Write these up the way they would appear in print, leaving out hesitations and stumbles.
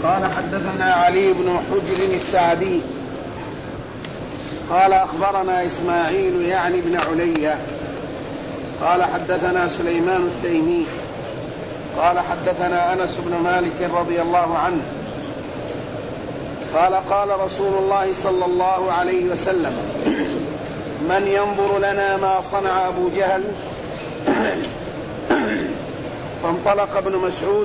قال حدثنا علي بن حجر السعدي قال أخبرنا إسماعيل يعني بن علية قال حدثنا سليمان التيمي قال حدثنا أنس بن مالك رضي الله عنه قال قال رسول الله صلى الله عليه وسلم: من ينظر لنا ما صنع أبو جهل؟ فانطلق ابن مسعود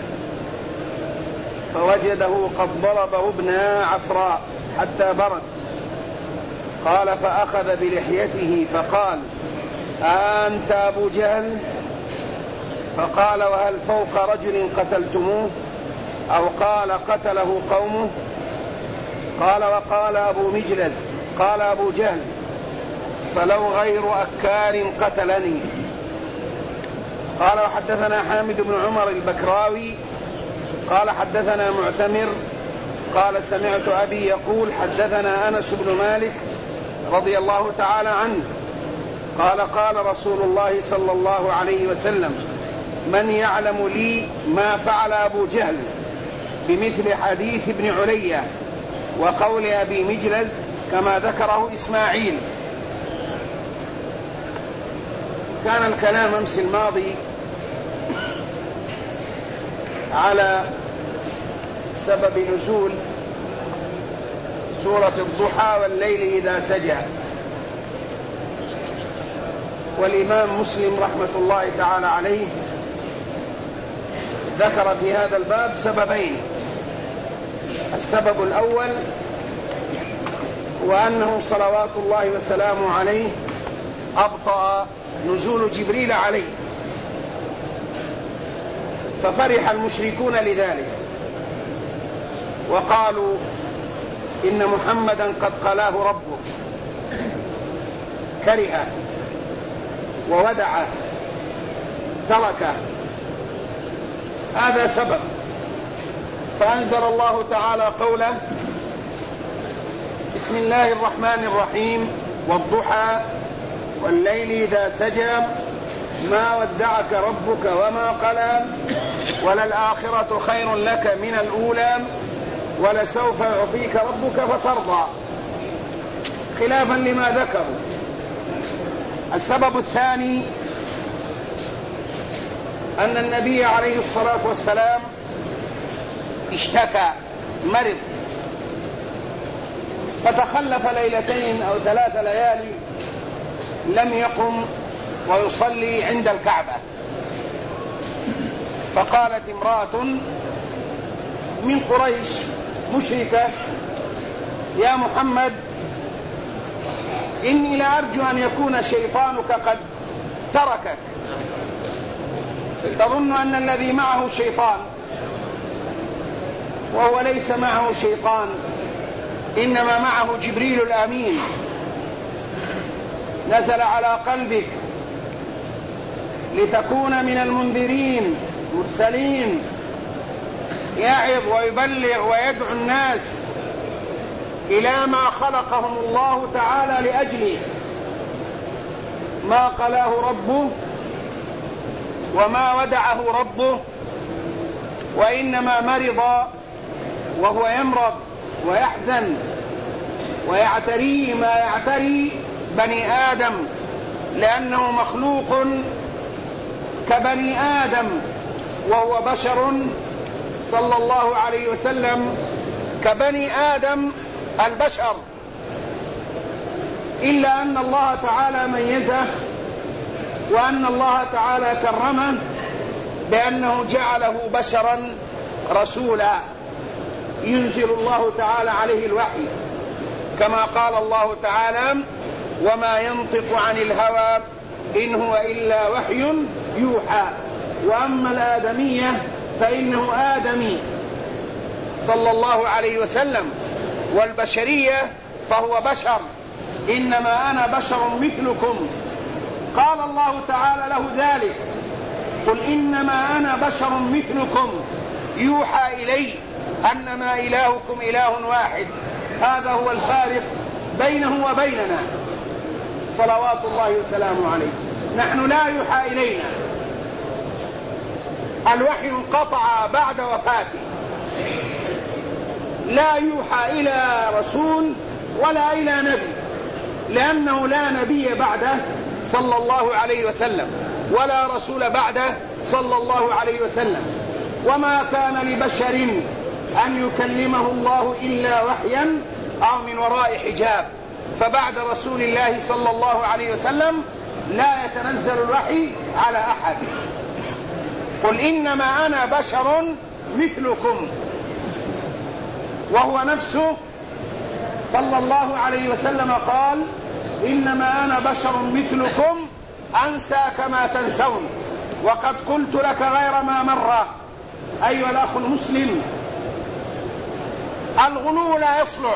فوجده قد ضربه ابن عفراء حتى برد. قال فأخذ بلحيته فقال: أنت أبو جهل؟ فقال: وهل فوق رجل قتلتموه؟ أو قال قتله قومه؟ قال: وقال أبو مجلز قال أبو جهل: فلو غير أكار قتلني. قال: وحدثنا حامد بن عمر البكراوي قال حدثنا معتمر قال سمعت أبي يقول حدثنا أنس بن مالك رضي الله تعالى عنه قال قال رسول الله صلى الله عليه وسلم: من يعلم لي ما فعل أبو جهل بمثل حديث ابن علية وقول أبي مجلز كما ذكره إسماعيل. كان الكلام أمس الماضي على سبب نزول سورة الضحى والليل إذا سجى، والإمام مسلم رحمة الله تعالى عليه ذكر في هذا الباب سببين. السبب الأول وأنه صلوات الله وسلامه عليه أبطأ نزول جبريل عليه، ففرح المشركون لذلك وقالوا إن محمدا قد قلاه ربه، كرهه وودعه تركه. هذا سبب، فأنزل الله تعالى قوله: بسم الله الرحمن الرحيم والضحى والليل إذا سجى ما ودعك ربك وما قلى وللآخرة خير لك من الأولى ولسوف يعطيك ربك فترضى، خلافا لما ذكروا. السبب الثاني أن النبي عليه الصلاة والسلام اشتكى، مرض، فتخلف ليلتين أو 3 ليالي لم يقم ويصلي عند الكعبة. فقالت امرأة من قريش مشركة: يا محمد إني لأرجو أن يكون شيطانك قد تركك، تظن أن الذي معه شيطان، وهو ليس معه شيطان، إنما معه جبريل الأمين نزل على قلبك لتكون من المنذرين مرسلين، يعظ ويبلغ ويدعو الناس إلى ما خلقهم الله تعالى لأجله. ما قلاه ربه وما ودعه ربه، وإنما مرض وهو يمرض ويحزن ويعتريه ما يعتري بني آدم، لأنه مخلوق كبني آدم وهو بشر صلى الله عليه وسلم كبني آدم البشر، إلا أن الله تعالى ميزه وأن الله تعالى كرمه بأنه جعله بشرا رسولا ينزل الله تعالى عليه الوحي، كما قال الله تعالى: وما ينطق عن الهوى إن هو إلا وحي يوحى. وأما الآدمية فإنه آدمي صلى الله عليه وسلم، والبشرية فهو بشر، إنما أنا بشر مثلكم. قال الله تعالى له ذلك: قل إنما أنا بشر مثلكم يوحى إلي أنما إلهكم إله واحد. هذا هو الفارق بينه وبيننا صلوات الله وسلامه عليه. نحن لا يوحى إلينا، الوحي انقطع بعد وفاته، لا يوحى إلى رسول ولا إلى نبي، لأنه لا نبي بعده صلى الله عليه وسلم ولا رسول بعده صلى الله عليه وسلم. وما كان لبشر أن يكلمه الله إلا وحيا أو من وراء حجاب، فبعد رسول الله صلى الله عليه وسلم لا يتنزل الوحي على أحد. قل إنما أنا بشر مثلكم، وهو نفسه صلى الله عليه وسلم قال إنما أنا بشر مثلكم أنسى كما تنسون. وقد قلت لك غير ما مرة أيها الأخ المسلم، الغلو لا يصلح،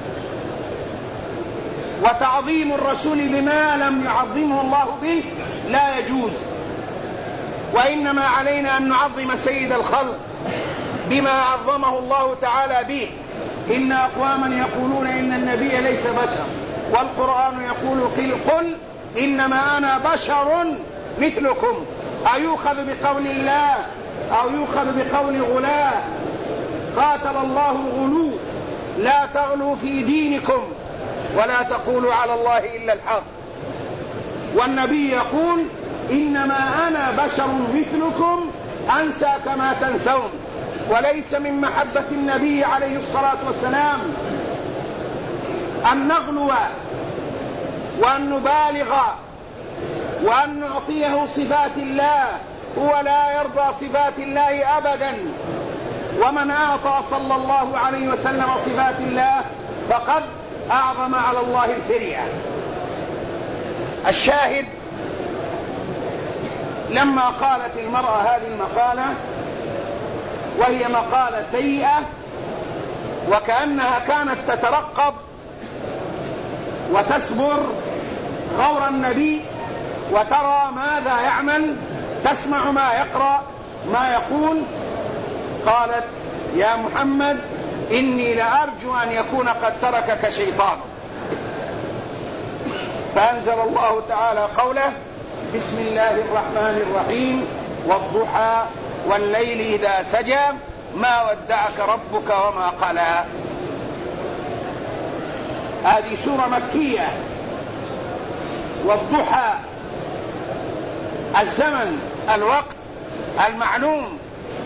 وتعظيم الرسول بما لم يعظمه الله به لا يجوز، وإنما علينا أن نعظم سيد الخلق بما عظمه الله تعالى به. إن أقواما يقولون إن النبي ليس بشر، والقرآن يقول قل إنما أنا بشر مثلكم، أيؤخذ بقول الله أو يؤخذ بقول غلاة؟ قاتل الله الغلو، لا تغلوا في دينكم ولا تقولوا على الله إلا الحق. والنبي يقول إنما أنا بشر مثلكم أنسى كما تنسون. وليس من محبة النبي عليه الصلاة والسلام أن نغلو وأن نبالغ وأن نعطيه صفات الله، هو لا يرضى صفات الله أبدا. ومن أعطى صلى الله عليه وسلم صفات الله فقد أعظم على الله الفرية. الشاهد، لما قالت المرأة هذه المقالة وهي مقالة سيئة وكأنها كانت تترقب وتسبر غور النبي وترى ماذا يعمل، تسمع ما يقرأ ما يقول، قالت يا محمد إني لأرجو أن يكون قد تركك شيطان. فأنزل الله تعالى قوله بسم الله الرحمن الرحيم والضحى والليل إذا سجى ما ودعك ربك وما قلى. هذه سورة مكية. والضحى الزمن الوقت المعلوم،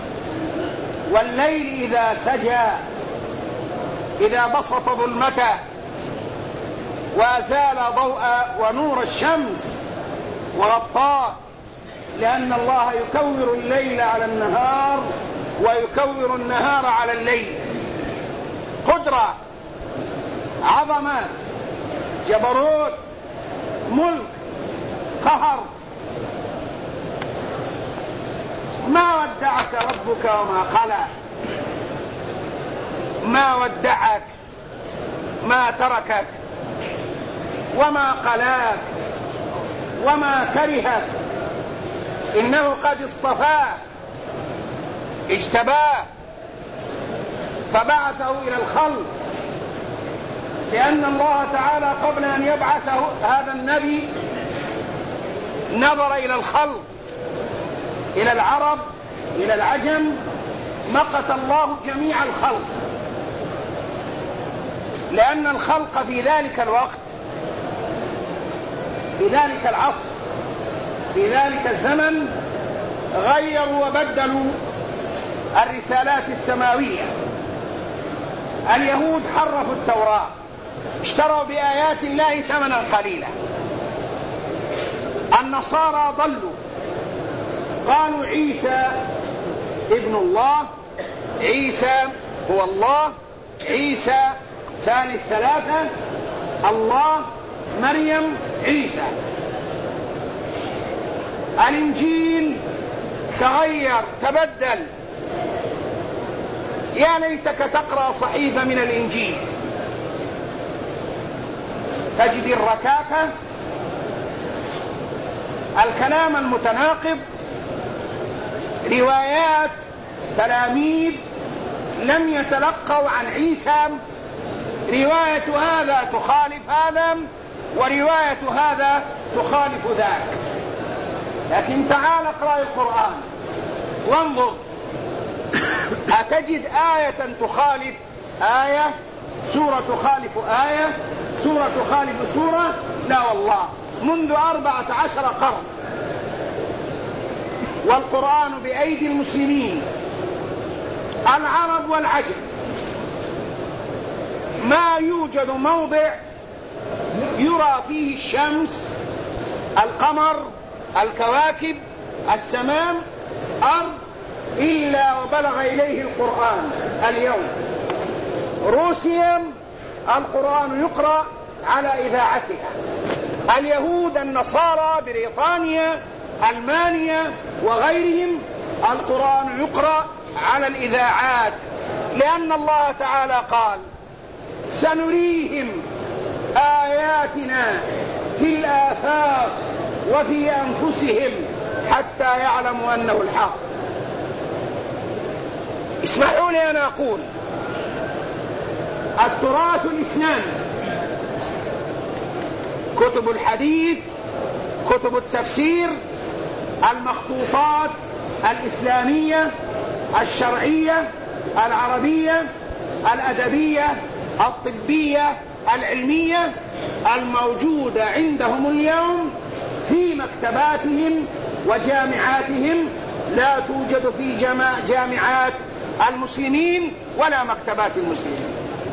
والليل إذا سجى إذا بسط ظلمته وأزال ضوء ونور الشمس وغطاه، لأن الله يكور الليل على النهار ويكور النهار على الليل. قدرة، عظمة، جبروت، ملك، قهر. ما ودعك ربك وما قلى، ما ودعك، ما تركك، وما قلاك، وما كرهك، إنه قد اصطفاه اجتباه فبعثه إلى الخلق، لأن الله تعالى قبل أن يبعث هذا النبي نظر إلى الخلق، إلى العرب، إلى العجم، مقت الله جميع الخلق، لأن الخلق في ذلك الوقت، في ذلك العصر، في ذلك الزمن غيروا وبدلوا الرسالات السماوية. اليهود حرفوا التوراة، اشتروا بآيات الله ثمنا قليلا. النصارى ضلوا، قالوا عيسى ابن الله، عيسى هو الله، عيسى ثالث ثلاثة، الله، مريم، عيسى. الإنجيل تغير تبدل. يا ليتك تقرأ صحيفة من الإنجيل تجد الركاكة، الكلام المتناقض، روايات تلاميذ لم يتلقوا عن عيسى، رواية هذا تخالف هذا ورواية هذا تخالف ذاك. لكن تعال اقرأ القرآن وانظر، أتجد آية تخالف آية، سورة تخالف آية، سورة تخالف سورة، لا والله، منذ 14 قرن والقرآن بأيدي المسلمين العرب والعجم. ما يوجد موضع يرى فيه الشمس، القمر، الكواكب، السمام، أرض، إلا وبلغ إليه القرآن. اليوم روسيا القرآن يقرأ على إذاعتها، اليهود، النصارى، بريطانيا، ألمانيا وغيرهم القرآن يقرأ على الإذاعات، لأن الله تعالى قال: سنريهم آياتنا في الآفاق وفي أنفسهم حتى يعلموا أنه الحق. اسمحوا لي أن أقول: التراث الإسلامي، كتب الحديث، كتب التفسير، المخطوطات الإسلامية الشرعية العربية الأدبية الطبية العلمية الموجودة عندهم اليوم في مكتباتهم وجامعاتهم لا توجد في جامعات المسلمين ولا مكتبات المسلمين.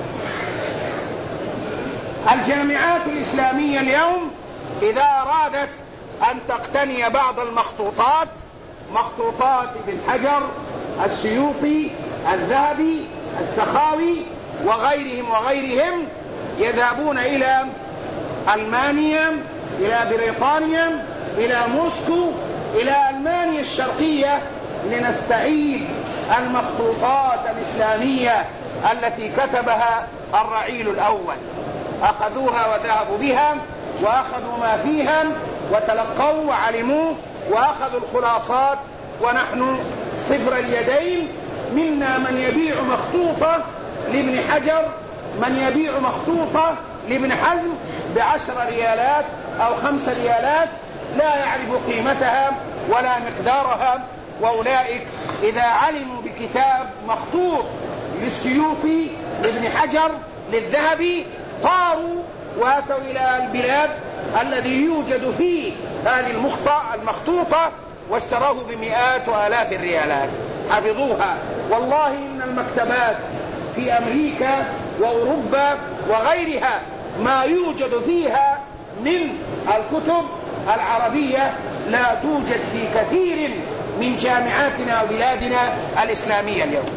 الجامعات الإسلامية اليوم إذا أرادت أن تقتني بعض المخطوطات، مخطوطات ابن حجر، السيوطي، الذهبي، السخاوي وغيرهم يذهبون إلى ألمانيا، إلى بريطانيا، إلى موسكو، إلى ألمانيا الشرقية لنستعيد المخطوطات الإسلامية التي كتبها الرعيل الأول. أخذوها وذهبوا بها وأخذوا ما فيها وتلقوا وعلموه وأخذوا الخلاصات، ونحن صفر اليدين. منا من يبيع مخطوطة لابن حجر، من يبيع مخطوطة لابن حزم ب10 ريالات أو 5 ريالات، لا يعرف قيمتها ولا مقدارها. وأولئك إذا علموا بكتاب مخطوط للسيوطي، لابن حجر، للذهبي، طاروا واتوا إلى البلاد الذي يوجد فيه هذه المخطوطة واشتروه بمئات وآلاف الريالات، حفظوها. والله إن المكتبات في أمريكا وأوروبا وغيرها ما يوجد فيها من الكتب العربية لا توجد في كثير من جامعاتنا وبلادنا الإسلامية اليوم.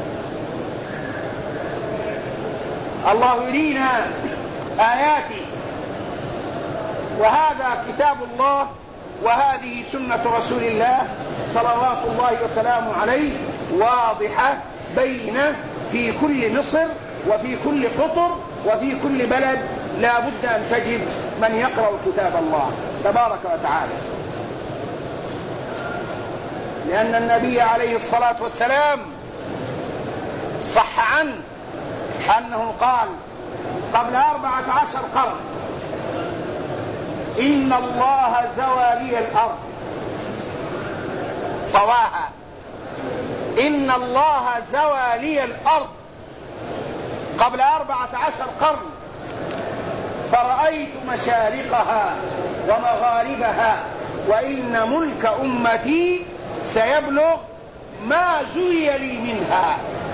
الله يرينا آياتي، وهذا كتاب الله وهذه سنة رسول الله صلوات الله وسلامه عليه، واضحة بينة في كل مصر وفي كل قطر وفي كل بلد. لا بد أن تجد من يقرأ كتاب الله تبارك وتعالى، لأن النبي عليه الصلاة والسلام صح عنه أنه قال قبل 14 قرن: إن الله زوى لي الأرض طواها، إن الله زوى لي الأرض قبل 14 قرن، فرأيت مشارقها ومغاربها، وإن ملك أمتي سيبلغ ما زوي لي منها.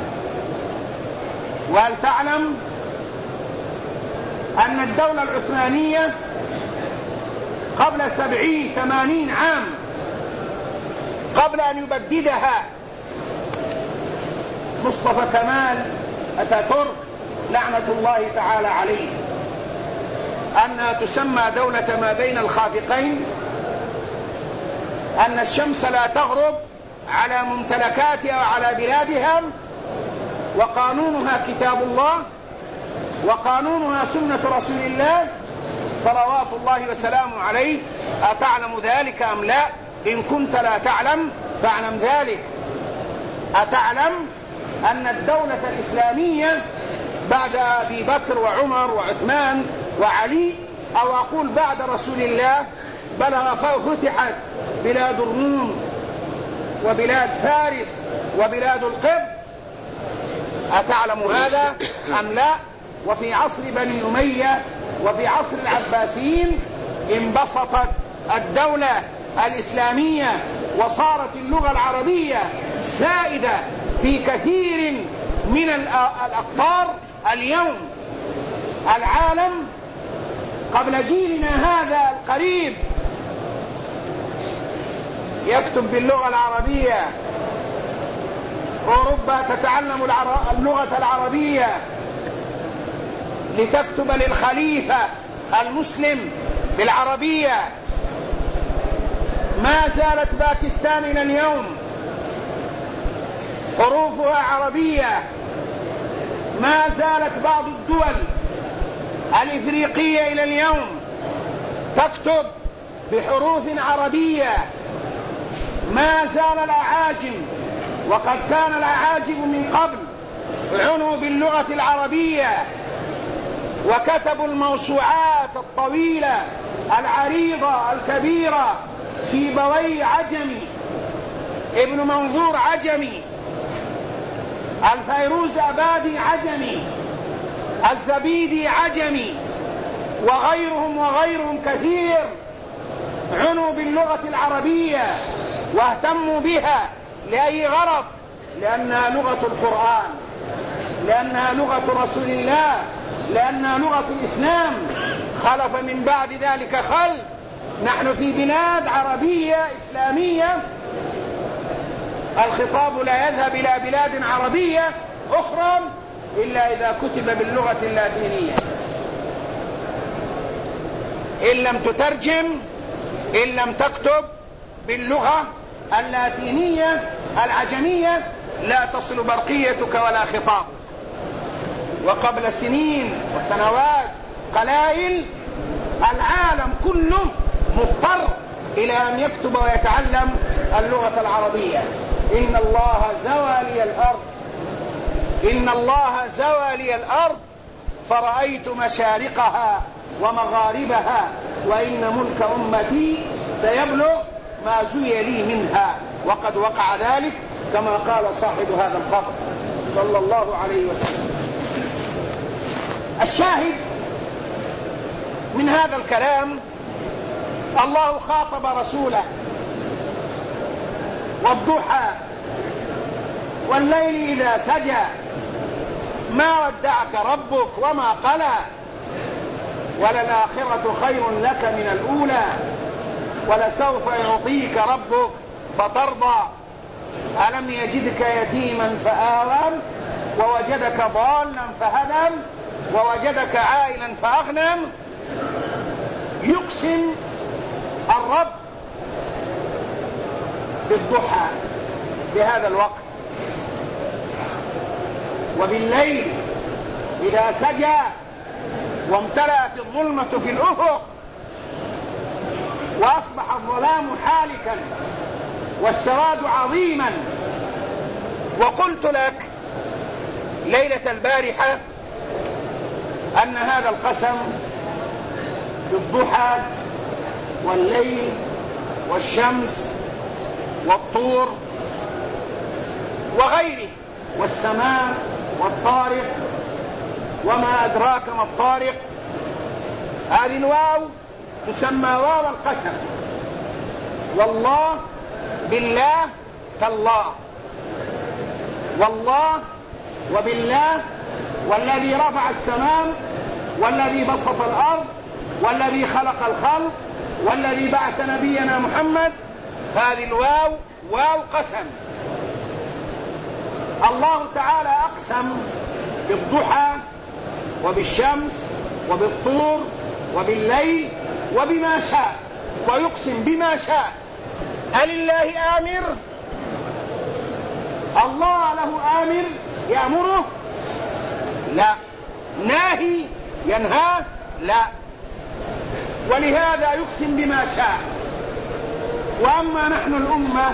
وهل تعلم أن الدولة العثمانية قبل 70-80 عام قبل أن يبددها مصطفى كمال أتاتورك لعنة الله تعالى عليه أنها تسمى دولة ما بين الخافقين، أن الشمس لا تغرب على ممتلكاتها وعلى بلادها، وقانونها كتاب الله وقانونها سنة رسول الله صلوات الله وسلامه عليه. أتعلم ذلك أم لا؟ إن كنت لا تعلم فاعلم ذلك. أتعلم أن الدولة الإسلامية بعد أبي بكر وعمر وعثمان وعلي، أو أقول بعد رسول الله، فتحت بلاد الروم وبلاد فارس وبلاد القبط. أتعلم هذا أم لا؟ وفي عصر بني أمية وفي عصر العباسيين انبسطت الدولة الإسلامية وصارت اللغة العربية سائدة في كثير من الأقطار. اليوم العالم قبل جيلنا هذا القريب يكتب باللغة العربية، أوروبا تتعلم اللغة العربية لتكتب للخليفة المسلم بالعربية. ما زالت باكستان إلى اليوم حروفها عربية. ما زالت بعض الدول الإفريقية إلى اليوم تكتب بحروف عربية. ما زال الأعاجم، وقد كان الأعاجم من قبل عنوا باللغة العربية وكتبوا الموسوعات الطويلة العريضة الكبيرة. سيبوي عجمي، ابن منظور عجمي، الفيروز أبادي عجمي، الزبيدي عجمي، وغيرهم كثير عنوا باللغة العربية واهتموا بها. لأي غرض؟ لأنها لغة القرآن، لأنها لغة رسول الله، لأنها لغة الإسلام. خلف من بعد ذلك خلف. نحن في بلاد عربية إسلامية، الخطاب لا يذهب إلى بلاد عربية أخرى إلا إذا كتب باللغة اللاتينية. إن لم تترجم، إن لم تكتب باللغة اللاتينية العجمية لا تصل برقيتك ولا خطابك. وقبل سنين وسنوات قلائل العالم كله مضطر إلى أن يكتب ويتعلم اللغة العربية. إن الله زوى لي الأرض، إن الله زوى لي الأرض فرأيت مشارقها ومغاربها، وإن ملك أمتي سيبلغ ما زوي لي منها. وقد وقع ذلك كما قال صاحب هذا القبر صلى الله عليه وسلم. الشاهد من هذا الكلام الله خاطب رسوله والضحى والليل إذا سجى ما ودعك ربك وما قلى وللآخرة خير لك من الأولى ولسوف يعطيك ربك فترضى ألم يجدك يتيما فآوى ووجدك ضالا فهدى ووجدك عائلا فأغنى. يقسم الرب بالضحى بهذا الوقت وبالليل إذا سجى وامتلأت الظلمة في الأفق وأصبح الظلام حالكا والسواد عظيما. وقلت لك ليلة البارحة أن هذا القسم بالضحى والليل والشمس والطور وغيره والسماء والطارق وما أدراك ما الطارق. هذه الواو تسمى واو القسم. والله بالله تالله، والله وبالله، والذي رفع السماء والذي بسط الأرض والذي خلق الخلق والذي بعث نبينا محمد. هذه الواو واو قسم. الله تعالى أقسم بالضحى وبالشمس وبالطور وبالليل وبما شاء، ويقسم بما شاء. هل الله آمر؟ الله له آمر يأمره؟ لا. ناهي ينهاه؟ لا. ولهذا يقسم بما شاء. وأما نحن الأمة،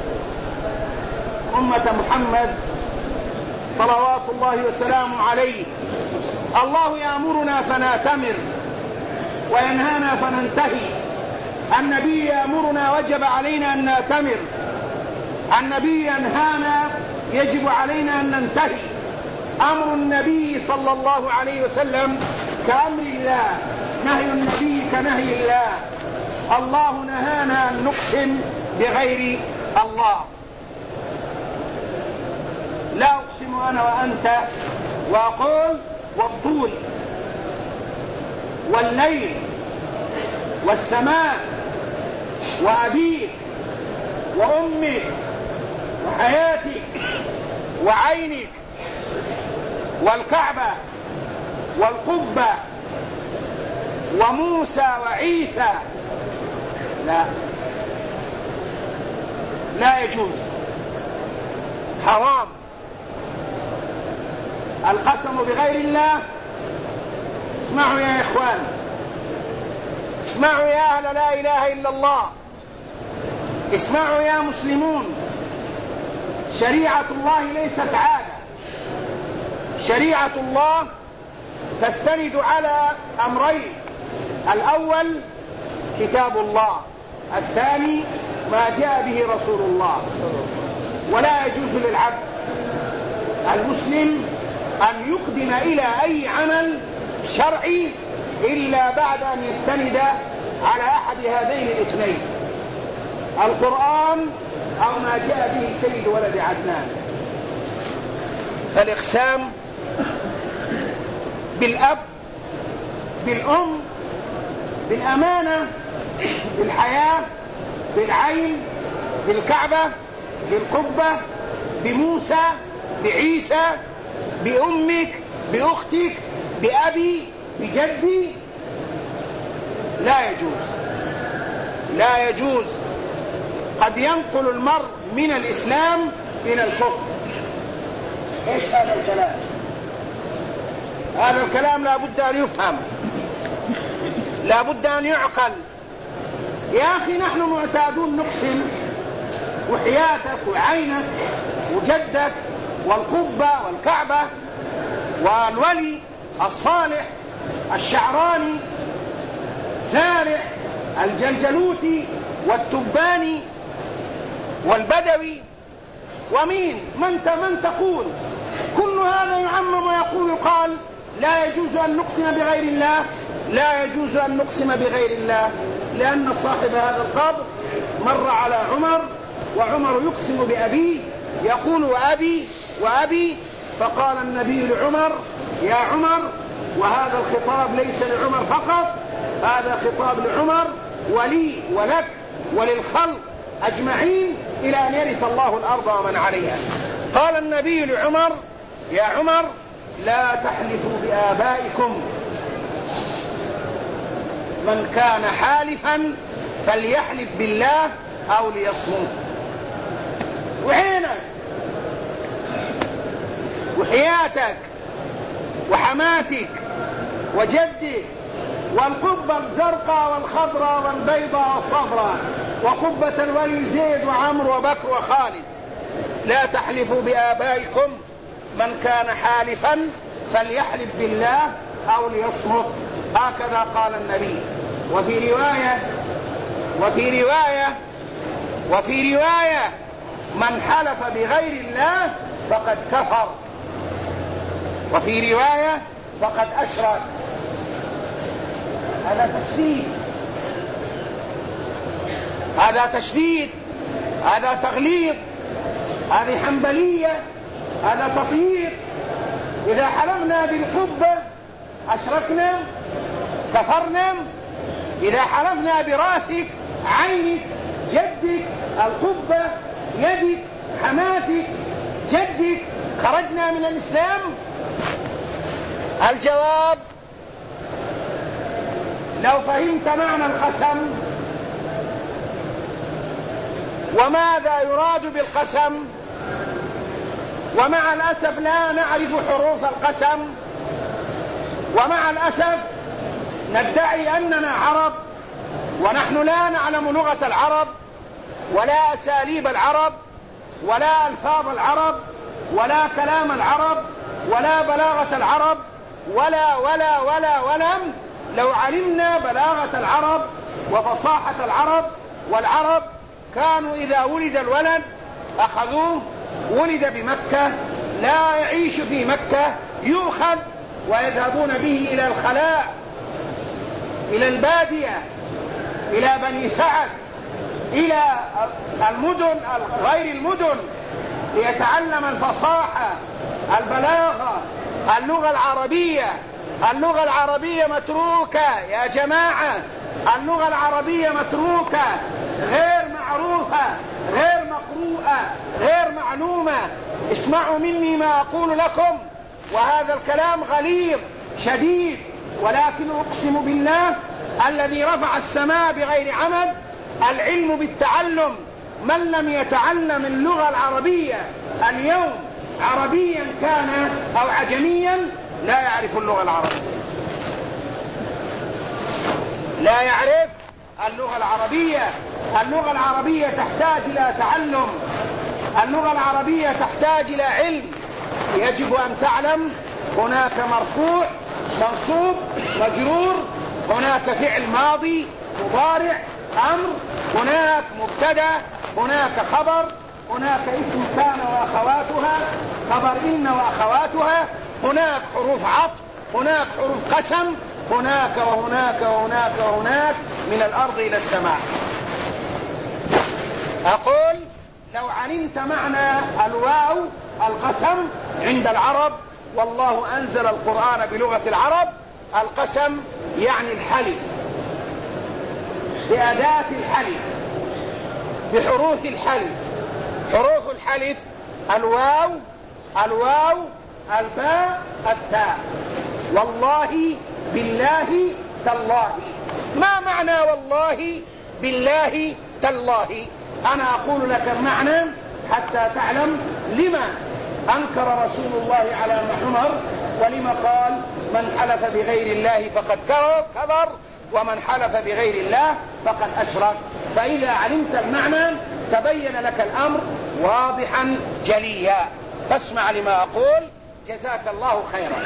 أمة محمد صلوات الله وسلامه عليه، الله يأمرنا فنأتمر وينهانا فننتهي. النبي يأمرنا وجب علينا أن نأتمر، النبي ينهانا يجب علينا أن ننتهي. أمر النبي صلى الله عليه وسلم كأمر الله، نهي النبي كنهي الله. الله نهانا أن نقسم بغير الله. لا أقسم أنا وأنت وأقول والطول والليل والسماء وأبيك وأمك وحياتك وعينك والكعبة والقبة وموسى وعيسى. لا يجوز، حرام. القسم بغير الله، اسمعوا يا إخوان، اسمعوا يا أهل لا إله إلا الله، اسمعوا يا مسلمون. شريعة الله ليست عادة، شريعة الله تستند على أمرين: الأول كتاب الله، الثاني ما جاء به رسول الله. ولا يجوز للعبد المسلم أن يقدم إلى أي عمل شرعي إلا بعد أن يستند على أحد هذين الاثنين: القرآن أو ما جاء به سيد ولد عدنان. فالإقسام بالأب، بالأم، بالأمانة، بالحياة، بالعين، بالكعبة، بالقبة، بموسى، بعيسى، بأمك، بأختك، بأبي، بجدي، لا يجوز، لا يجوز. قد ينقل المرء من الإسلام إلى الكفر. إيش هذا الكلام؟ هذا الكلام لا بد أن يفهم، لا بد أن يعقل. يا أخي نحن معتادون نقسم، وحياتك وعينك وجدك والقبة والكعبة والولي الصالح الشعراني سارع الجلجلوتي والتباني والبدوي من تقول كل هذا يعمم ويقول قال لا يجوز أن نقسم بغير الله، لا يجوز أن نقسم بغير الله، لأن صاحب هذا القبر مر على عمر وعمر يقسم بأبيه، يقول وأبي وأبي، فقال النبي لعمر: يا عمر، وهذا الخطاب ليس لعمر فقط، هذا خطاب لعمر ولي ولك وللخلق أجمعين إلى أن يرث الله الأرض ومن عليها. قال النبي لعمر: يا عمر، لا تحلفوا بآبائكم، من كان حالفا فليحلف بالله أو ليصمت. وعينك وحياتك وحماتك وجدك والقبة الزرقاء والخضراء والبيضاء والصفراء وقبة الولي زيد وعمر وبكر وخالد، لا تحلفوا بآبائكم، من كان حالفا فليحلف بالله أو ليصمت. هكذا قال النبي. وفي رواية من حلف بغير الله فقد كفر، وفي رواية فقد أشرك. هذا تشديد، هذا تغليظ، هذه حنبلية، هذا تطهير. إذا حلفنا بالقبة أشركنا كفرنا، إذا حلفنا براسك عينك جدك القبة يدك حماتك جدك خرجنا من الإسلام. الجواب: لو فهمت معنى القسم وماذا يراد بالقسم، ومع الأسف لا نعرف حروف القسم، ومع الأسف ندعي أننا عرب ونحن لا نعلم لغة العرب ولا أساليب العرب ولا ألفاظ العرب ولا كلام العرب ولا بلاغة العرب ولم. لو علمنا بلاغة العرب وفصاحة العرب، والعرب كانوا إذا ولد الولد أخذوه، ولد بمكة لا يعيش في مكة يؤخذ ويذهبون به إلى الخلاء، إلى البادية، إلى بني سعد، إلى المدن غير المدن، ليتعلم الفصاحة، البلاغة، اللغة العربية. اللغة العربية متروكة يا جماعة، اللغة العربية متروكة، غير معروفة، غير مقروءة، غير معلومة. اسمعوا مني ما أقول لكم، وهذا الكلام غليظ شديد، ولكن أقسم بالله الذي رفع السماء بغير عمد، العلم بالتعلم. من لم يتعلم اللغة العربية اليوم، عربيا كان أو عجميا، لا يعرف اللغة العربية، لا يعرف اللغة العربية. اللغة العربية تحتاج إلى تعلم، اللغة العربية تحتاج إلى علم. يجب أن تعلم هناك مرفوع، منصوب، مجرور، هناك فعل ماضي، مضارع، أمر، هناك مبتدأ، هناك خبر، هناك اسم كان وأخواتها، خبر إن وأخواتها، هناك حروف عطف، هناك حروف قسم، هناك وهناك وهناك وهناك، من الأرض إلى السماء. أقول لو علمت معنى الواو القسم عند العرب، والله أنزل القرآن بلغة العرب، القسم يعني الحلف، بأداة الحلف، بحروف الحلف. حروف الحلف الواو، الواو، الباء، التاء. والله، بالله، تالله. ما معنى والله، بالله، تالله؟ أنا أقول لك المعنى حتى تعلم لما أنكر رسول الله على عمر، ولما قال من حلف بغير الله فقد كفر، ومن حلف بغير الله فقد أشرك. فإذا علمت المعنى تبين لك الأمر واضحا جليا. فاسمع لما أقول، جزاك الله خيرا.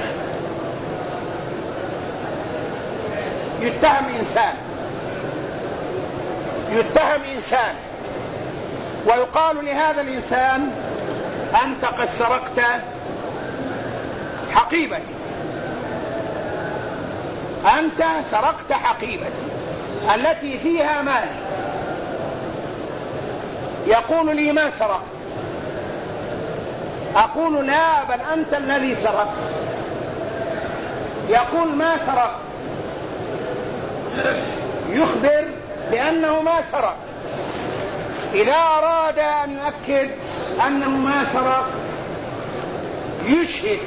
يتهم إنسان ويقال لهذا الإنسان أنت قد سرقت حقيبتي، أنت سرقت حقيبتي التي فيها مال. يقول لي ما سرقت، أقول لا، بل أنت الذي سرقت. يقول ما سرقت، يخبر بأنه ما سرق. إذا أراد أن يؤكد أنه ما سرق، يشهد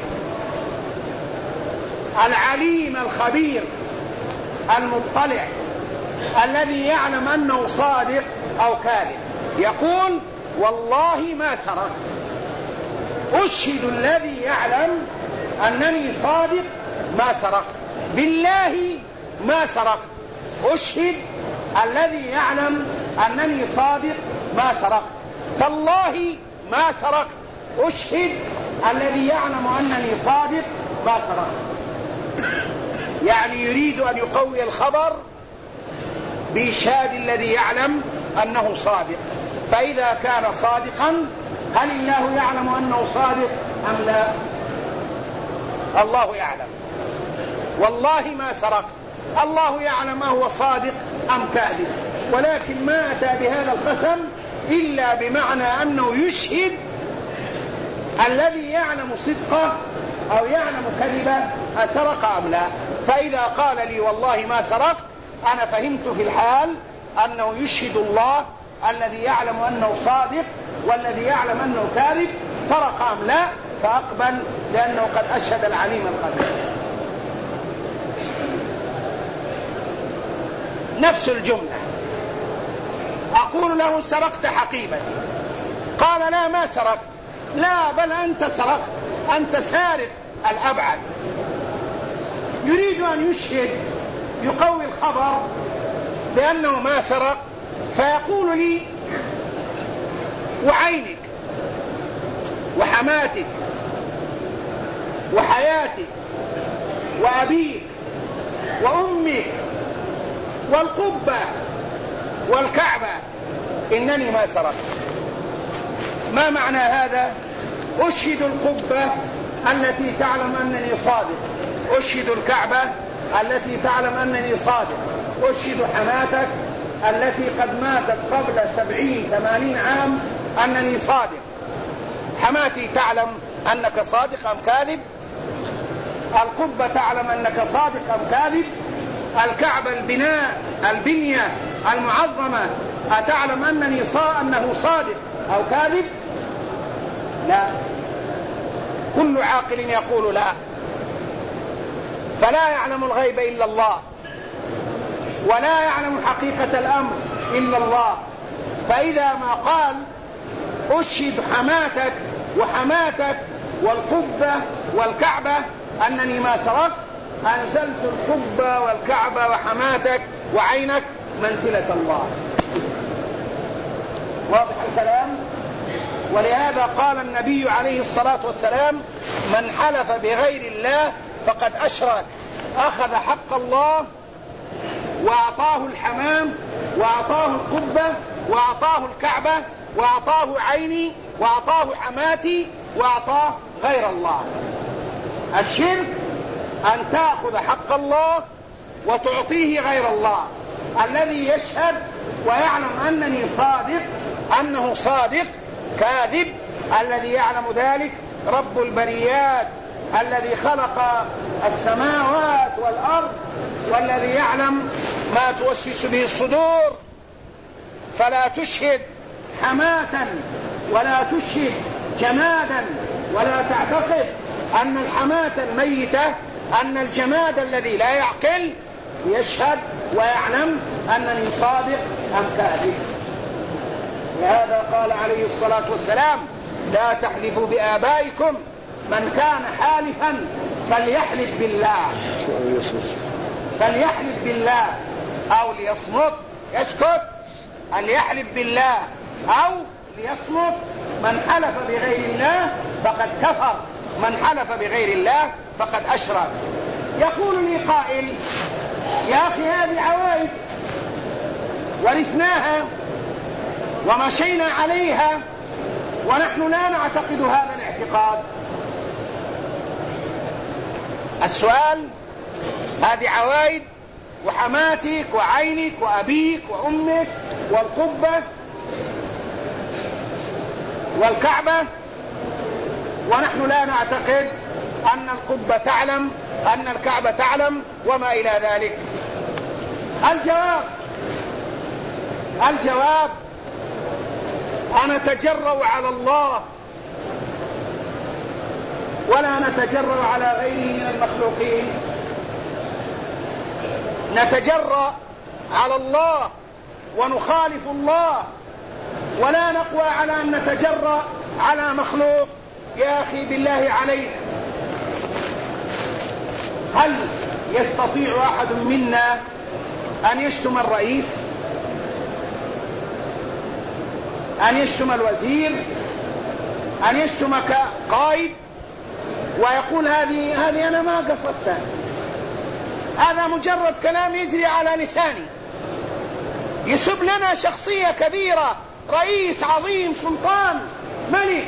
العليم الخبير المطلع الذي يعلم أنه صادق أو كاذب، يقول والله ما سرق. أشهد الذي يعلم أنني صادق ما سرقت، بالله ما سرقت. أشهد الذي يعلم أنني صادق ما سرقت، تالله ما سرقت. أشهد الذي يعلم أنني صادق ما سرقت. يعني يريد أن يقوي الخبر بإشهاد الذي يعلم أنه صادق. فإذا كان صادقا، هل الله يعلم أنه صادق أم لا؟ الله يعلم. والله ما سرقت، الله يعلم ما هو صادق أم كاذب، ولكن ما أتى بهذا القسم إلا بمعنى أنه يشهد الذي يعلم صدقه أو يعلم كذبه أسرق أم لا. فإذا قال لي والله ما سرقت، أنا فهمت في الحال أنه يشهد الله الذي يعلم أنه صادق والذي يعلم أنه كاذب سرق أم لا، فأقبل لأنه قد أشهد العليم الخبير. نفس الجملة، أقول له سرقت حقيبتي، قال لا ما سرقت، لا بل أنت سرقت، أنت سارق الأبعد. يريد أن يشهد يقوي الخبر بأنه ما سرق، فيقول لي وعينك وحماتك وحياتك وأبيك وأمك والقبة والكعبة إنني ما سرقت. ما معنى هذا؟ أشهد القبة التي تعلم أنني صادق، أشهد الكعبة التي تعلم أنني صادق، أشهد حماتك التي قد ماتت قبل 70-80 عام أنني صادق. حماتي تعلم أنك صادق أم كاذب؟ القبة تعلم أنك صادق أم كاذب؟ الكعبة البنية المعظمة أتعلم أنه صادق أو كاذب؟ لا. كل عاقل يقول لا. فلا يعلم الغيب إلا الله، ولا يعلم حقيقة الأمر إلا الله. فإذا ما قال أشهد حماتك وحماتك والقبة والكعبة أنني ما سرقت، أنزلت القبة والكعبة وحماتك وعينك منزلة الله. واضح الكلام؟ ولهذا قال النبي عليه الصلاة والسلام: من حلف بغير الله فقد أشرك، أخذ حق الله وأعطاه الحمام وأعطاه القبة وأعطاه الكعبة وأعطاه عيني وأعطاه حماتي وأعطاه غير الله. الشرك أن تأخذ حق الله وتعطيه غير الله، الذي يشهد ويعلم أنني صادق أنه صادق كاذب. الذي يعلم ذلك رب البريات الذي خلق السماوات والأرض، والذي يعلم ما توسوس به الصدور. فلا تشهد حماة ولا تشهد جمادا، ولا تعتقد أن الحماة الميتة، أن الجماد الذي لا يعقل يشهد ويعلم أنني صادق أم كاذب. لهذا قال عليه الصلاة والسلام: لا تحلفوا بآبائكم، من كان حالفا فليحلف بالله، فليحلف بالله أو ليصمت، يسكت، أن يحلف بالله أو ليصمت. من حلف بغير الله فقد كفر، من حلف بغير الله فقد أشرك. يقول لي قائل: يا أخي هذه عوائد ورثناها ومشينا عليها ونحن لا نعتقد هذا الاعتقاد. السؤال: هذه عوائد وحماتك وعينك وأبيك وأمك والقبة والكعبة، ونحن لا نعتقد أن القبة تعلم، أن الكعبة تعلم، وما إلى ذلك. الجواب: أنا أتجرأ على الله ولا نتجرأ على غيره من المخلوقين. نتجرأ على الله ونخالف الله، ولا نقوى على أن نتجرأ على مخلوق. يا أخي بالله عليك، هل يستطيع أحد منا أن يشتم الرئيس، أن يشتم الوزير، أن يشتم قائد ويقول هذه أنا ما قصدتها، هذا مجرد كلام يجري على لساني؟ يسب لنا شخصية كبيرة، رئيس عظيم، سلطان، ملك،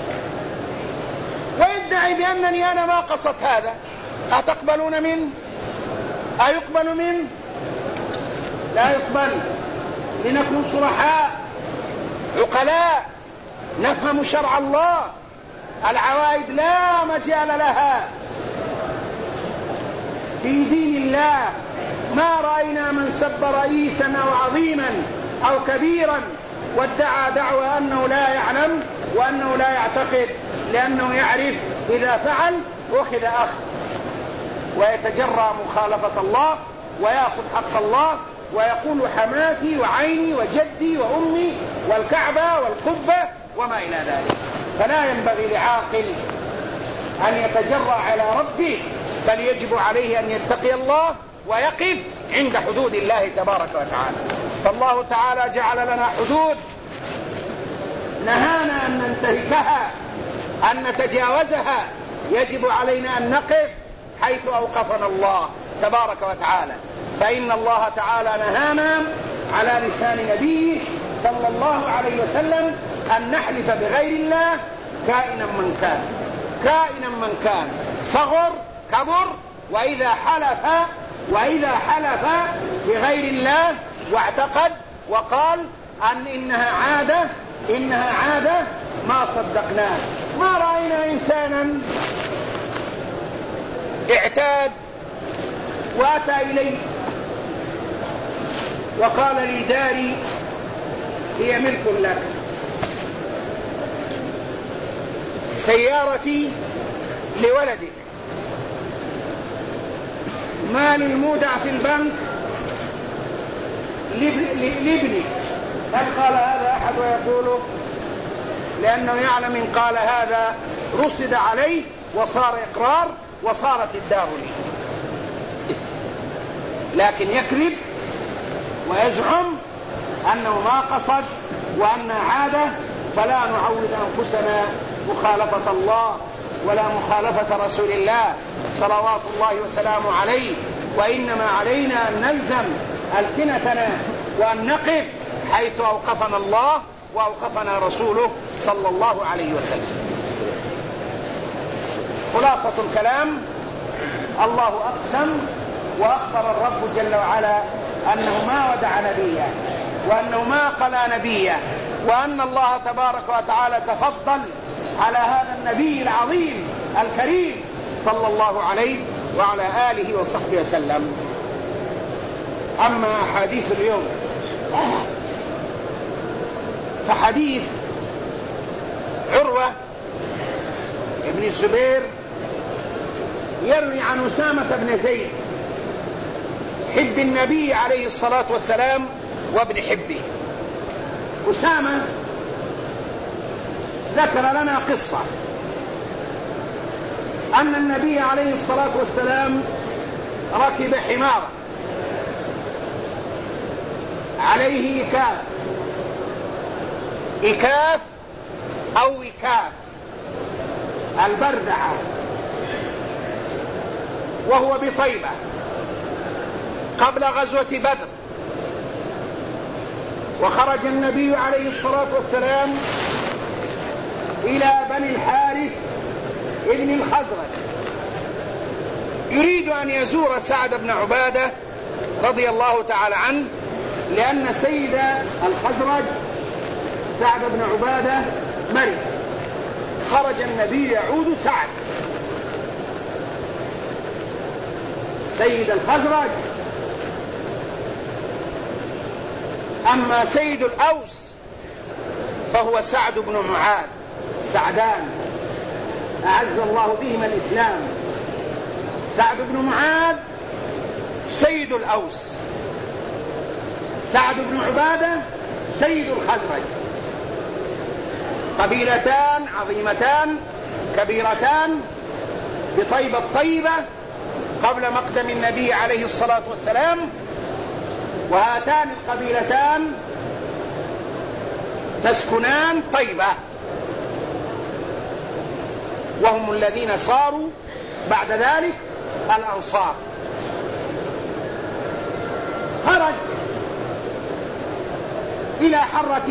ويدعي بأنني أنا ما قصدت هذا. أتقبلون منه؟ أيقبل منه؟ لا يقبل. لنكون صرحاء عقلاء، نفهم شرع الله. العوائد لا مجال لها في دين الله. ما رأينا من سب رئيسا أو عظيما أو كبيرا وادعى دعوى أنه لا يعلم وأنه لا يعتقد، لأنه يعرف إذا فعل أخذ أخذ، ويتجرأ مخالفة الله ويأخذ حق الله، ويقول حماتي وعيني وجدي وأمي والكعبة والقبة وما إلى ذلك. فلا ينبغي لعاقل أن يتجرأ على ربه، بل يجب عليه أن يتقي الله ويقف عند حدود الله تبارك وتعالى. فالله تعالى جعل لنا حدود نهانا أن ننتهكها، أن نتجاوزها. يجب علينا أن نقف حيث أوقفنا الله تبارك وتعالى. فإن الله تعالى نهانا على لسان نبيه صلى الله عليه وسلم أن نحلف بغير الله كائنا من كان صغر كبر. وإذا حلف بغير الله واعتقد وقال أن إنها عادة ما صدقناه. ما رأينا إنسانا اعتاد وأتى إليه وقال لي داري هي ملك لك، سيارتي لولدك، مال المودع في البنك لابني. هل قال هذا أحد ويقوله؟ لأنه يعلم إن قال هذا رصد عليه وصار إقرار وصارت الدار لي. لكن يكذب ويزعم أنه ما قصد وأنها عادة، فلا نعود أنفسنا مخالفة الله ولا مخالفة رسول الله صلوات الله وسلامه عليه، وإنما علينا أن نلزم ألسنتنا وأن نقف حيث أوقفنا الله وأوقفنا رسوله صلى الله عليه وسلم. خلاصة الكلام: الله أقسم وأخبر الرب جل وعلا أنه ما ودع نبيا وأنه ما قلى نبيا، وأن الله تبارك وتعالى تفضل على هذا النبي العظيم الكريم صلى الله عليه وعلى آله وصحبه وسلم. أما أحاديث اليوم فحديث عروة ابن الزبير يروي عن أسامة بن زيد حب النبي عليه الصلاة والسلام وابن حبه. أسامة ذكر لنا قصة أن النبي عليه الصلاة والسلام ركب حمارا عليه إكاف أو وكاف البردعة، وهو بطيبة قبل غزوة بدر. وخرج النبي عليه الصلاة والسلام إلى بني الحارث ابن الخزرج يريد أن يزور سعد بن عبادة رضي الله تعالى عنه، لأن سيد الخزرج سعد بن عبادة مرض. خرج النبي يعود سعد سيد الخزرج. أما سيد الأوس فهو سعد بن معاذ، سعدان أعز الله بهما الإسلام. سعد بن معاذ سيد الأوس، سعد بن عبادة سيد الخزرج، قبيلتان عظيمتان كبيرتان بطيبة الطيبة قبل مقدم النبي عليه الصلاة والسلام. وهاتان القبيلتان تسكنان طيبة، وهم الذين صاروا بعد ذلك الأنصار. خرج إلى حرة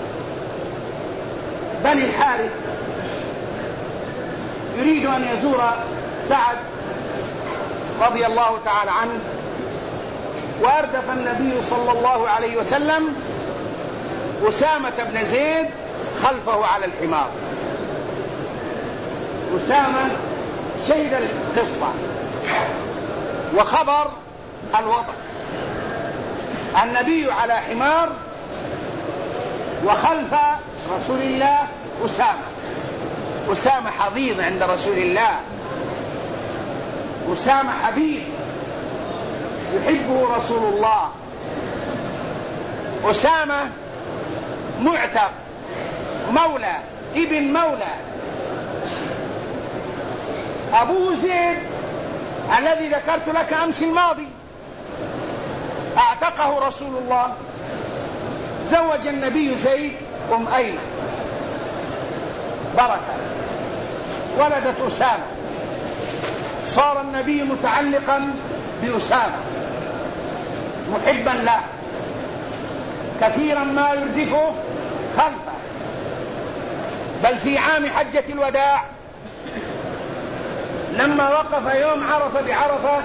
بني الحارث يريد أن يزور سعد رضي الله تعالى عنه. وأردف النبي صلى الله عليه وسلم أسامة بن زيد خلفه على الحمار. أسامة شهد القصة وخبر الوضع. النبي على حمار وخلف رسول الله أسامة حضيض عند رسول الله، أسامة حبيب يحبه رسول الله. أسامة معتق مولى ابن مولى. أبوه زيد الذي ذكرت لك أمس الماضي اعتقه رسول الله. زوج النبي زيد أيمن بركة، ولدت أسامة. صار النبي متعلقا بأسامة محبا له، كثيرا ما يردفه خلفه بل في عام حجة الوداع لما وقف يوم عرفة بعرفة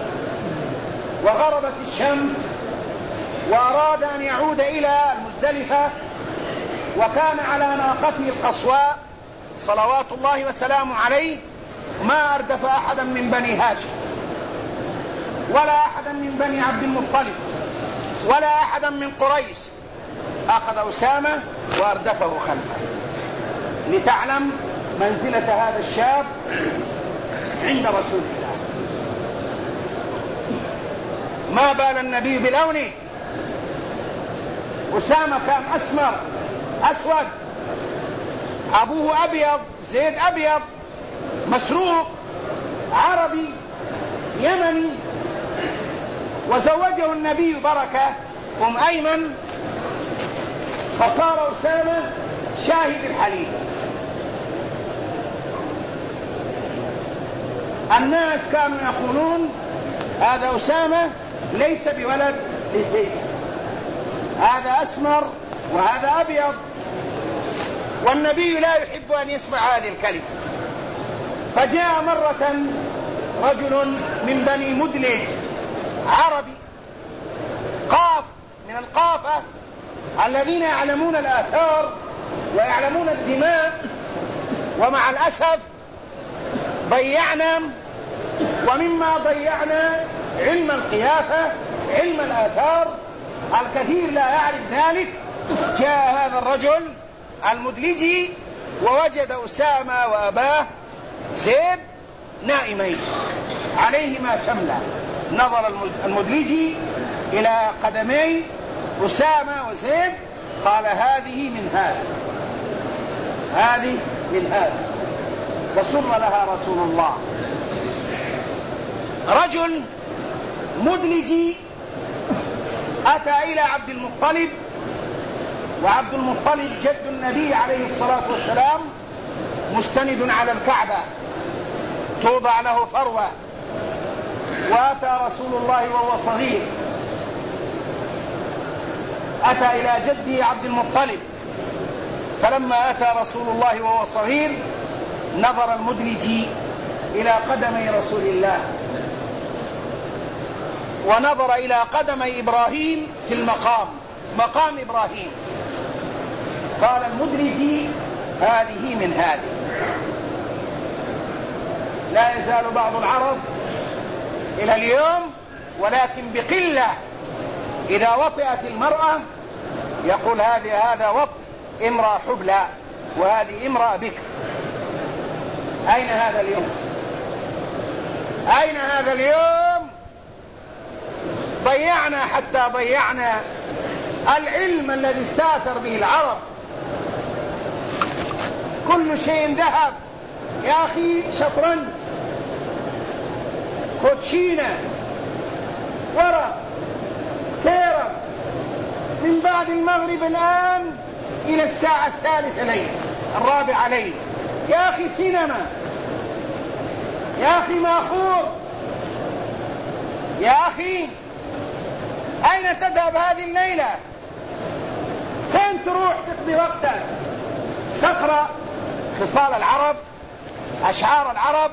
وغربت الشمس وأراد أن يعود إلى المزدلفة، وكان على ناقته القصواء صلوات الله وسلامه عليه، ما أردف أحدا من بني هاشم ولا أحدا من بني عبد المطلب ولا أحدا من قريش، أخذ أسامة وأردفه خلفه لتعلم منزلة هذا الشاب عند رسول الله. ما بال النبي بلونه، أسامة كان أسمر أسود، أبوه أبيض زيد أبيض مسروق عربي يمني، وزوجه النبي بركة أيمن، فصار أسامة شاهد الحليب. الناس كانوا يقولون هذا أسامة ليس بولد لزيد، هذا أسمر وهذا أبيض، والنبي لا يحب أن يسمع هذه الكلمة. فجاء مرة رجل من بني مدلج عربي قاف من القافة الذين يعلمون الآثار ويعلمون الدماء، ومع الأسف ضيعنا، ومما ضيعنا علم القيافة علم الآثار، الكثير لا يعرف ذلك. جاء هذا الرجل المدلجي ووجد أسامة وأباه زيد نائمين عليهما شملة. نظر المدلجي إلى قدمي أسامة وزيد قال هذه من هذا، هذه من هذا، فسر لها رسول الله. رجل مدلجي أتى إلى عبد المطلب، وعبد المطلب جد النبي عليه الصلاة والسلام مستند على الكعبة توضع له فروة، وأتى رسول الله وهو صغير، أتى إلى جده عبد المطلب، فلما أتى رسول الله وهو صغير نظر المدلجي إلى قدمي رسول الله، ونظر إلى قدمي إبراهيم في مقام إبراهيم، قال المدلجي هذه من هذه. لا يزال بعض العرب إلى اليوم ولكن بقلة إذا وطئت المرأة يقول هذا وطئ امرأة حبلى وهذه امرأة بكر. أين هذا اليوم؟ أين هذا اليوم؟ ضيعنا حتى ضيعنا العلم الذي استاثر به العرب. كل شيء ذهب يا أخي، شطرنج، كوتشينة، ورق، كيرة، من بعد المغرب الآن إلى الساعة 3 ليل 4 ليل. يا أخي سينما، يا أخي ماخور، يا أخي أين تذهب هذه الليلة؟ فين تروح تقضي وقتك؟ تقرأ خصال العرب، أشعار العرب،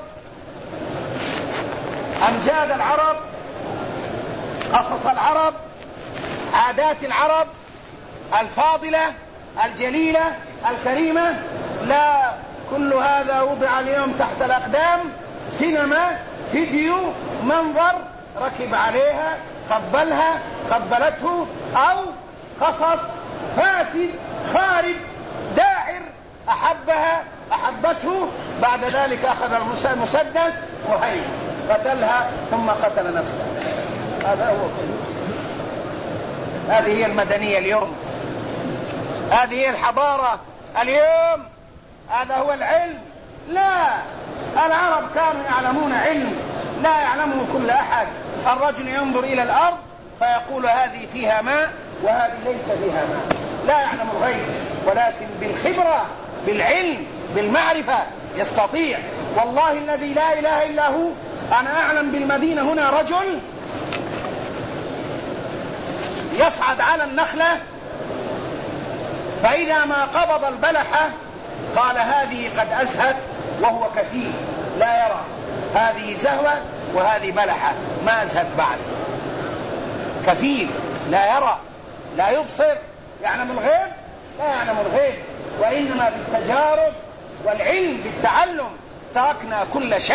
أمجاد العرب، قصص العرب، عادات العرب الفاضلة الجليلة الكريمة. لا، كل هذا وضع اليوم تحت الأقدام. سينما، فيديو، منظر، ركب عليها، قبلها، قبلته، أو قصص فاسد خارب داعر، أحبها أحبته، بعد ذلك أخذ المسدس وهي قتلها ثم قتل نفسه. هذا هو كله. هذه هي المدنية اليوم، هذه هي الحضارة اليوم، هذا هو العلم. لا، العرب كانوا يعلمون علم لا يعلمه كل أحد. الرجل ينظر إلى الأرض فيقول هذه فيها ماء وهذه ليس فيها ماء، لا يعلم الغيب، ولكن بالخبرة بالعلم بالمعرفة يستطيع. والله الذي لا إله إلا هو، أنا أعلم بالمدينة هنا رجل يصعد على النخلة، فإذا ما قبض البلحة قال هذه قد أزهت وهو كفيل لا يرى، هذه زهوة وهذه بلحة ما أزهت بعد. كفيل لا يرى لا يبصر، يعلم الغيب؟ لا يعلم الغيب، وإنما بالتجارب والعلم بالتعلم تركنا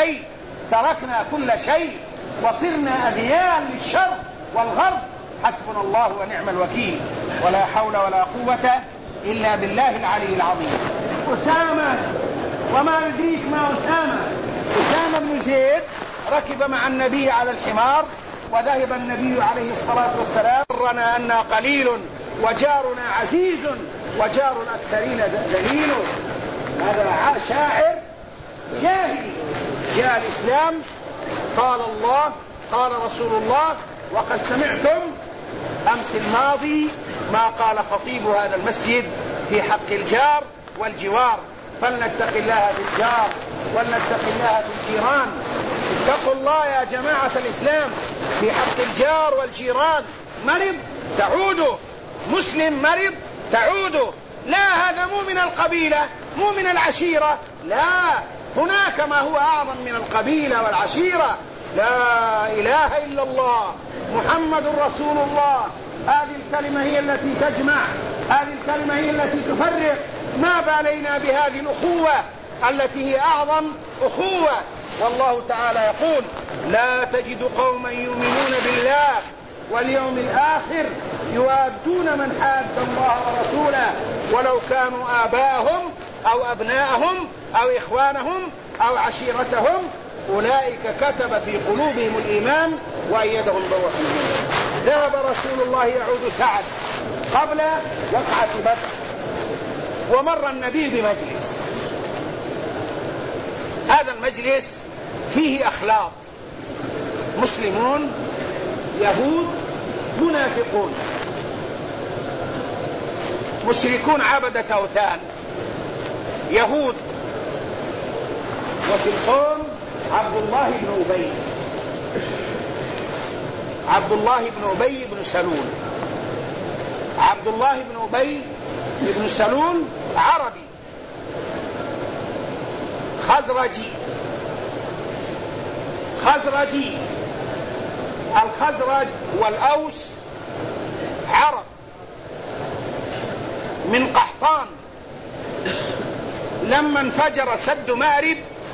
كل شيء وصرنا أذيال للشر والغرب. حسبنا الله ونعم الوكيل، ولا حول ولا قوة إلا بالله العلي العظيم. أسامة، وما يدريك ما أسامة بن زيد ركب مع النبي على الحمار، وذهب النبي عليه الصلاة والسلام رنا أن قليل وجارنا عزيز وجار الأكثرين ذليل. هذا شاعر جاهلي. جاء الإسلام، قال الله قال رسول الله، وقد سمعتم أمس الماضي ما قال خطيب هذا المسجد في حق الجار والجوار، فلنتق الله في الجار ولنتق الله في الجيران. اتقوا الله يا جماعة الإسلام في حق الجار والجيران. مرض تعوده، مسلم مرض تعوده. لا، هذا مو من القبيلة مو من العشيرة، لا، هناك ما هو أعظم من القبيلة والعشيرة. لا إله إلا الله محمد رسول الله. هذه الكلمة هي التي تجمع، هذه الكلمة هي التي تفرق. ما بالينا بهذه الأخوة التي هي أعظم أخوة. والله تعالى يقول: لا تجد قوما يؤمنون بالله واليوم الآخر يوادون من حاد الله ورسوله ولو كانوا آباءهم أو أبناءهم أو إخوانهم أو عشيرتهم أولئك كتب في قلوبهم الإيمان وأيدهم بروح منه. ذهب رسول الله يعود سعد قبل وقعة بدر، ومر النبي بمجلس. هذا المجلس فيه أخلاق: مسلمون، يهود، منافقون، مشركون عبدة أوثان، يهود، وفي القوم عبد الله بن أبي بن سلول. عبد الله بن أبي بن سلول عربي خزرجي. الخزرج والأوس عرب من قحطان. لما انفجر سد مأرب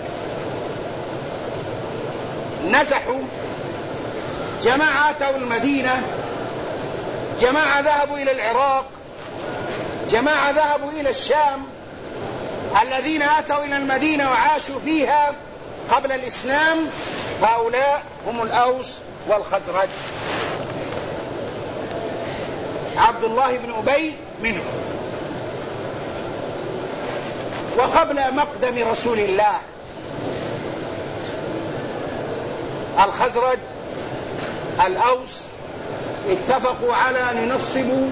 نزحوا، جماعة أتوا المدينة، جماعة ذهبوا إلى العراق، جماعة ذهبوا إلى الشام. الذين أتوا إلى المدينة وعاشوا فيها قبل الإسلام هؤلاء هم الأوس والخزرج. عبد الله بن أبي منهم. وقبل مقدم رسول الله الخزرج الأوس اتفقوا على أن ينصبوا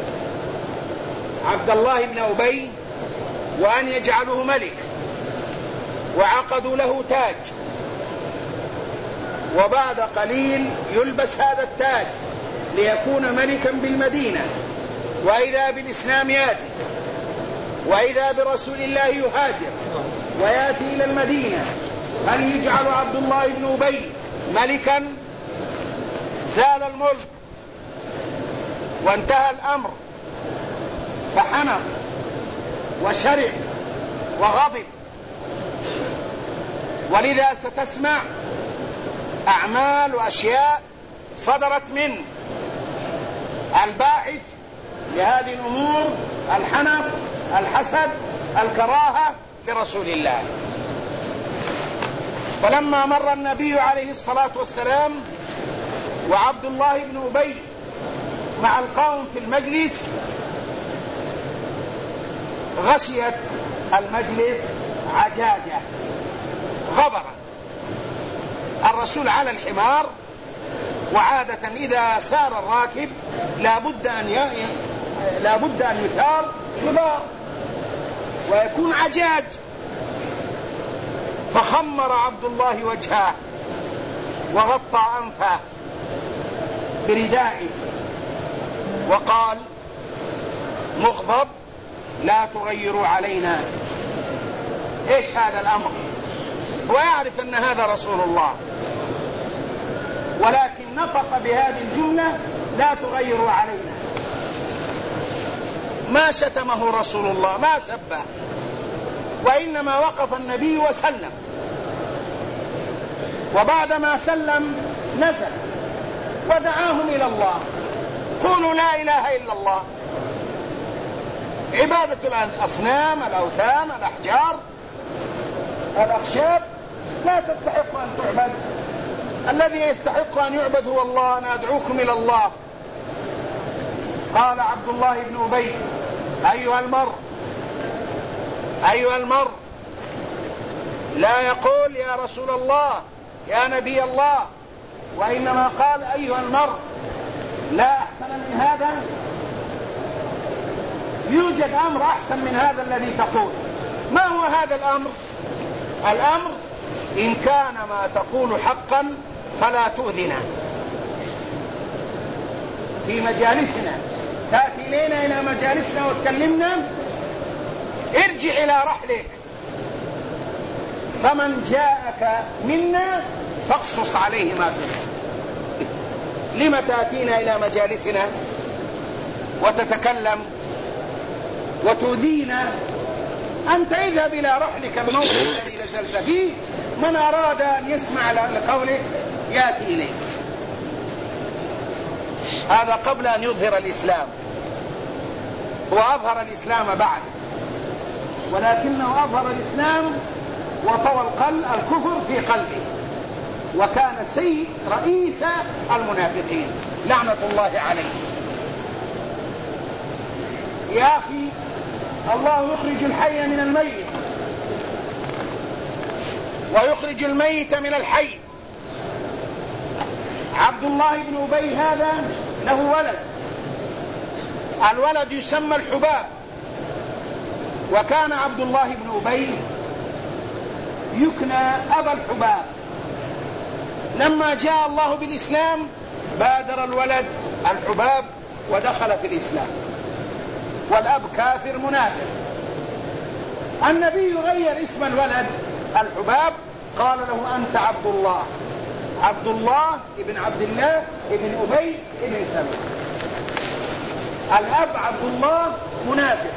عبد الله بن أبي وأن يجعلوه ملك، وعقدوا له تاج، وبعد قليل يلبس هذا التاج ليكون ملكا بالمدينة، وإذا بالإسلام يأتي، وإذا برسول الله يهاجر ويأتي إلى المدينة. هل يجعل عبد الله بن أبي ملكا؟ زال الملك وانتهى الأمر، فحنق وشرع وغضب. ولذا ستسمع أعمال وأشياء صدرت من الباعث لهذه الأمور: الحنق، الحسد، الكراهة لرسول الله. فلما مر النبي عليه الصلاة والسلام وعبد الله بن أبي مع القوم في المجلس، غشيت المجلس عجاجة غبرا. الرسول على الحمار، وعادة إذا سار الراكب لا بد أن يثار غبار ويكون عجاج. فخمر عبد الله وجهه وغطى أنفه بردائه وقال: مغضب لا تغيروا علينا، إيش هذا الأمر، ويعرف أن هذا رسول الله، ولكن نطق بهذه الجملة لا تغير علينا. ما شتمه رسول الله، ما سبه، وإنما وقف النبي وسلم، وبعدما سلم نزل ودعاهم إلى الله. قولوا لا إله إلا الله. عبادة الأصنام، الأوثان، الأحجار، الأخشاب لا تستحق أن تعبد. الذي يستحق أن يعبد هو الله. أنا أدعوكم إلى الله. قال عبد الله بن أبي: أيها المرء لا يقول يا رسول الله يا نبي الله، وإنما قال أيها المرء. لا أحسن من هذا. يوجد أمر أحسن من هذا الذي تقول. ما هو هذا الأمر؟ الأمر: إن كان ما تقول حقا فلا تؤذنا في مجالسنا. تأتي إلينا إلى مجالسنا وتكلمنا، ارجع إلى رحلك، فمن جاءك منا فاقصص عليه ما تريد. لم تأتينا إلى مجالسنا وتتكلم وتؤذينا؟ أنت اذهب إلى رحلك الموضع الذي نزلت فيه. من أراد أن يسمع لقولك يأتي إليه. هذا قبل أن يظهر الإسلام. وأظهر الإسلام بعد، ولكنه أظهر الإسلام وطوى الكفر في قلبه، وكان سيد رئيس المنافقين لعنة الله عليه. يا أخي، الله يخرج الحي من الميت ويخرج الميت من الحي. عبد الله بن أبي هذا له ولد، الولد يسمى الحباب. وكان عبد الله بن أبي يكنى أبا الحباب. لما جاء الله بالإسلام بادر الولد الحباب ودخل في الإسلام، والأب كافر منافق. النبي غير اسم الولد الحباب، قال له: أنت عبد الله. عبد الله ابن عبد الله ابن أبي ابن سلول. الأب عبد الله منافق،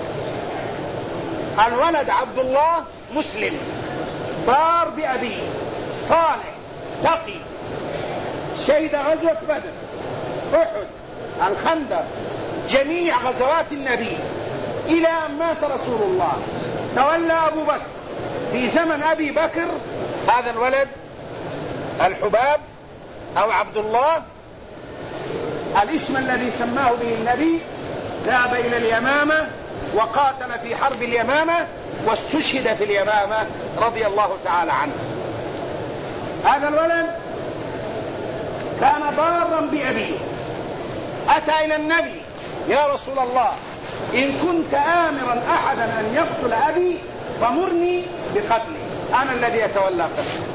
الولد عبد الله مسلم بار بأبيه صالح تقي، شهد غزوة بدر، أحد، الخندق، جميع غزوات النبي إلى أن مات رسول الله. تولى أبو بكر في زمن أبي بكر هذا الولد الحباب أو عبد الله، الاسم الذي سماه به النبي. ذهب إلى اليمامة وقاتل في حرب اليمامة واستشهد في اليمامة رضي الله تعالى عنه. هذا الولد كان بارا بأبيه. أتى إلى النبي: يا رسول الله، إن كنت آمرا أحدا أن يقتل أبي فمرني بقتله، أنا الذي أتولى قتله.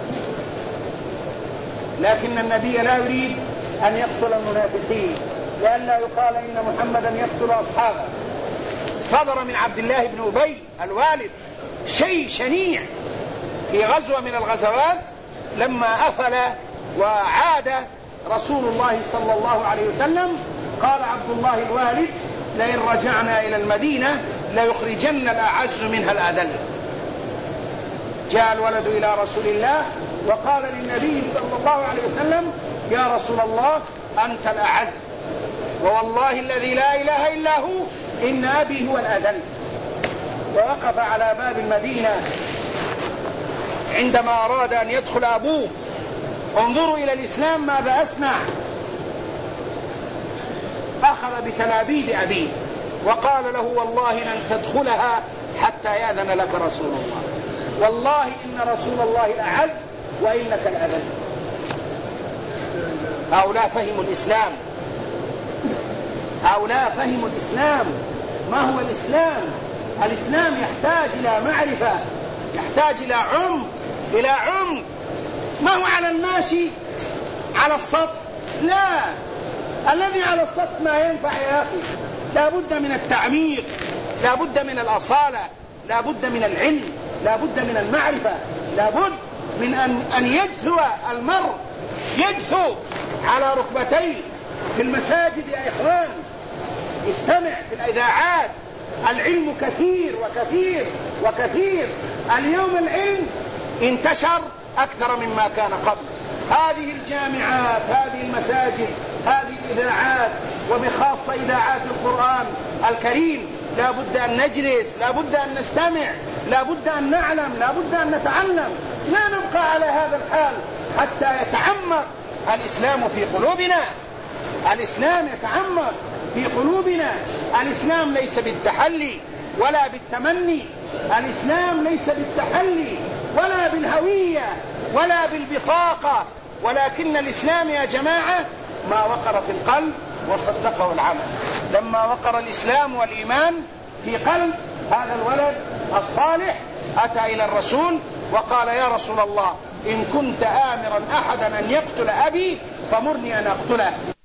لكن النبي لا يريد أن يقتل المنافقين، لئلا يقال إن محمدا يقتل أصحابه. صدر من عبد الله بن أبي الوالد شيء شنيع في غزوة من الغزوات، لما أفل وعاد رسول الله صلى الله عليه وسلم قال عبد الله الوالد: لئن رجعنا إلى المدينة ليخرجن الأعز منها الأذل. جاء الولد إلى رسول الله وقال للنبي صلى الله عليه وسلم: يا رسول الله، أنت الأعز، ووالله الذي لا إله إلا هو إن أبي هو الأذل. ووقف على باب المدينة عندما أراد أن يدخل أبوه. انظروا إلى الإسلام ماذا أصنع. أخذ بتلابيب أبيه وقال له: والله لن تدخلها حتى يأذن لك رسول الله، والله إن رسول الله الأعز وإنك الأذل. هؤلاء فهموا الإسلام، هؤلاء فهموا الإسلام. ما هو الإسلام؟ الإسلام يحتاج إلى معرفة، يحتاج إلى عمق، إلى عمق. ما هو على الماشي على السطح، لا، الذي على السطح ما ينفع يا أخي. لا بد من التعميق، لا بد من الأصالة، لا بد من العلم، لا بد من المعرفة، لا بد من أن يجثو المرء، يجثو على ركبتيه في المساجد. يا إخوان استمع في الإذاعات، العلم كثير وكثير وكثير. اليوم العلم انتشر أكثر مما كان قبل. هذه الجامعات، هذه المساجد، هذه الإذاعات، وبخاصة إذاعات القرآن الكريم، لا بد أن نجلس، لا بد أن نستمع، لا بد أن نعلم، لا بد أن نتعلم. لا نبقى على هذا الحال حتى يتعمق الإسلام في قلوبنا. الإسلام يتعمق في قلوبنا. الإسلام ليس بالتحلي ولا بالتمني، الإسلام ليس بالتحلي ولا بالهوية ولا بالبطاقة، ولكن الإسلام يا جماعة ما وقر في القلب وصدقه العمل. لما وقر الإسلام والإيمان في قلب هذا الولد الصالح أتى إلى الرسول وقال: يا رسول الله، إن كنت آمرا أحدا أن يقتل أبي فمرني أن أقتله.